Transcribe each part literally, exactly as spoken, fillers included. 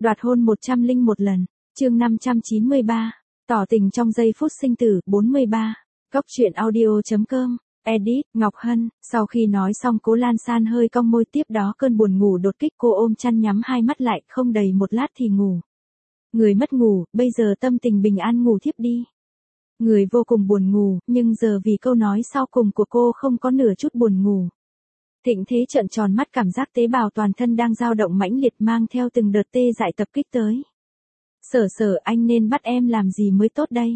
Đoạt hôn một trăm linh một lần, chương năm trăm chín mươi ba, tỏ tình trong giây phút sinh tử, bốn mươi ba, Cốc truyện audio.com, edit, Ngọc Hân, sau khi nói xong Cố Lan San hơi cong môi, tiếp đó cơn buồn ngủ đột kích, cô ôm chăn nhắm hai mắt lại, không đầy một lát thì ngủ. Người mất ngủ, bây giờ tâm tình bình an ngủ thiếp đi. Người vô cùng buồn ngủ, nhưng giờ vì câu nói sau cùng của cô không có nửa chút buồn ngủ. Thịnh Thế trợn tròn mắt, cảm giác tế bào toàn thân đang dao động mãnh liệt, mang theo từng đợt tê dại tập kích tới. Sở sở, anh nên bắt em làm gì mới tốt đây?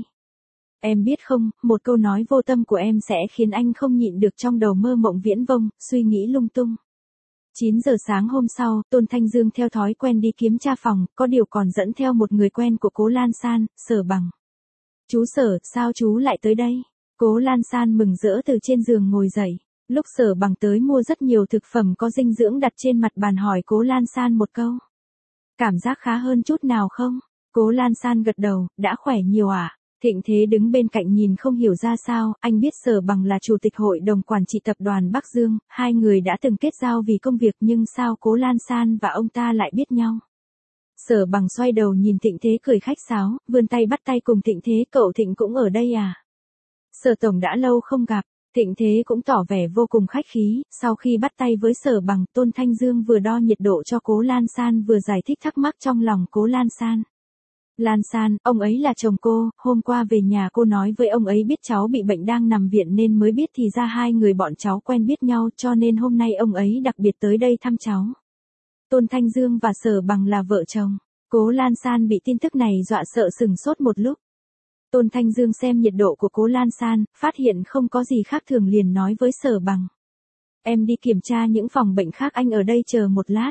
Em biết không, một câu nói vô tâm của em sẽ khiến anh không nhịn được trong đầu mơ mộng viễn vông, suy nghĩ lung tung. chín giờ sáng hôm sau, Tôn Thanh Dương theo thói quen đi kiểm tra phòng, có điều còn dẫn theo một người quen của Cố Lan San, Sở Bằng. Chú Sở, sao chú lại tới đây? Cố Lan San mừng rỡ từ trên giường ngồi dậy. Lúc Sở Bằng tới mua rất nhiều thực phẩm có dinh dưỡng đặt trên mặt bàn, hỏi Cố Lan San một câu. Cảm giác khá hơn chút nào không? Cố Lan San gật đầu, đã khỏe nhiều ạ. À? Thịnh Thế đứng bên cạnh nhìn không hiểu ra sao, anh biết Sở Bằng là chủ tịch hội đồng quản trị tập đoàn Bắc Dương, hai người đã từng kết giao vì công việc, nhưng sao Cố Lan San và ông ta lại biết nhau? Sở Bằng xoay đầu nhìn Thịnh Thế cười khách sáo, vươn tay bắt tay cùng Thịnh Thế, cậu Thịnh cũng ở đây à? Sở Tổng đã lâu không gặp. Thịnh Thế cũng tỏ vẻ vô cùng khách khí, sau khi bắt tay với Sở Bằng, Tôn Thanh Dương vừa đo nhiệt độ cho Cố Lan San vừa giải thích thắc mắc trong lòng Cố Lan San. Lan San, ông ấy là chồng cô, hôm qua về nhà cô nói với ông ấy biết cháu bị bệnh đang nằm viện nên mới biết, thì ra hai người bọn cháu quen biết nhau, cho nên hôm nay ông ấy đặc biệt tới đây thăm cháu. Tôn Thanh Dương và Sở Bằng là vợ chồng. Cố Lan San bị tin tức này dọa sợ sừng sốt một lúc. Tôn Thanh Dương xem nhiệt độ của Cố Lan San, phát hiện không có gì khác thường liền nói với Sở Bằng. Em đi kiểm tra những phòng bệnh khác, anh ở đây chờ một lát.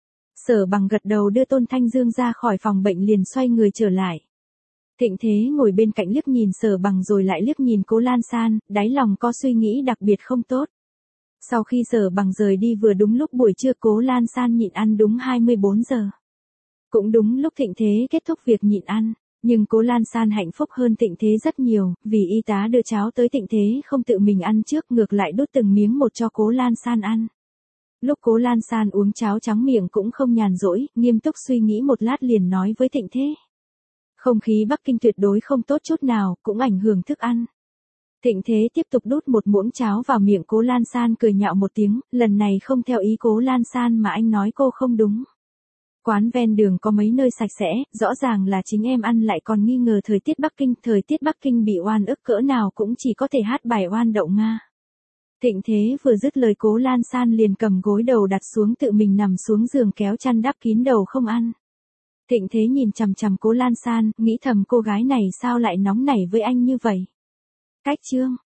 Sở Bằng gật đầu đưa Tôn Thanh Dương ra khỏi phòng bệnh liền xoay người trở lại. Thịnh Thế ngồi bên cạnh liếc nhìn Sở Bằng rồi lại liếc nhìn Cố Lan San, đáy lòng có suy nghĩ đặc biệt không tốt. Sau khi Sở Bằng rời đi vừa đúng lúc buổi trưa, Cố Lan San nhịn ăn đúng hai mươi bốn giờ. Cũng đúng lúc Thịnh Thế kết thúc việc nhịn ăn. Nhưng Cố Lan San hạnh phúc hơn Thịnh Thế rất nhiều, vì y tá đưa cháo tới, Thịnh Thế không tự mình ăn trước, ngược lại đút từng miếng một cho Cố Lan San ăn. Lúc Cố Lan San uống cháo trắng miệng cũng không nhàn rỗi, nghiêm túc suy nghĩ một lát liền nói với Thịnh Thế. Không khí Bắc Kinh tuyệt đối không tốt chút nào, cũng ảnh hưởng thức ăn. Thịnh Thế tiếp tục đút một muỗng cháo vào miệng Cố Lan San, cười nhạo một tiếng, lần này không theo ý Cố Lan San mà anh nói cô không đúng. Quán ven đường có mấy nơi sạch sẽ, rõ ràng là chính em ăn lại còn nghi ngờ thời tiết Bắc Kinh, thời tiết Bắc Kinh bị oan ức cỡ nào cũng chỉ có thể hát bài oan đậu Nga. Thịnh Thế vừa dứt lời Cố Lan San liền cầm gối đầu đặt xuống, tự mình nằm xuống giường kéo chăn đắp kín đầu không ăn. Thịnh Thế nhìn chằm chằm Cố Lan San, nghĩ thầm cô gái này sao lại nóng nảy với anh như vậy. Cách chương